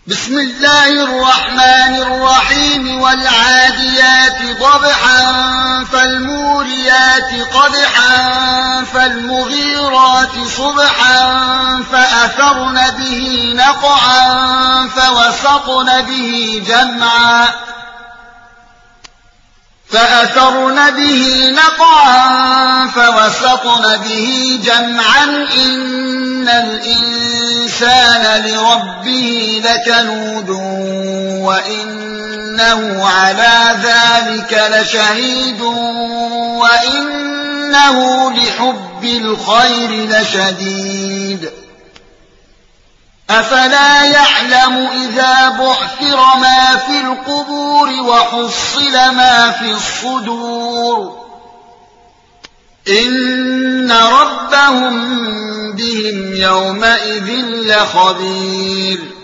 بسم الله الرحمن الرحيم والعاديات ضبحا فالموريات قدحا فالمغيرات صبحا فأثرن به نقعا فوسطن به جمعا إن الإنسان لربه لكنود وإنه على ذلك لشهيد وإنه لحب الخير لشديد أفلا يعلم إذا بعثر ما في القبور وحصل ما في الصدور إن ربهم بهم يومئذ لخبير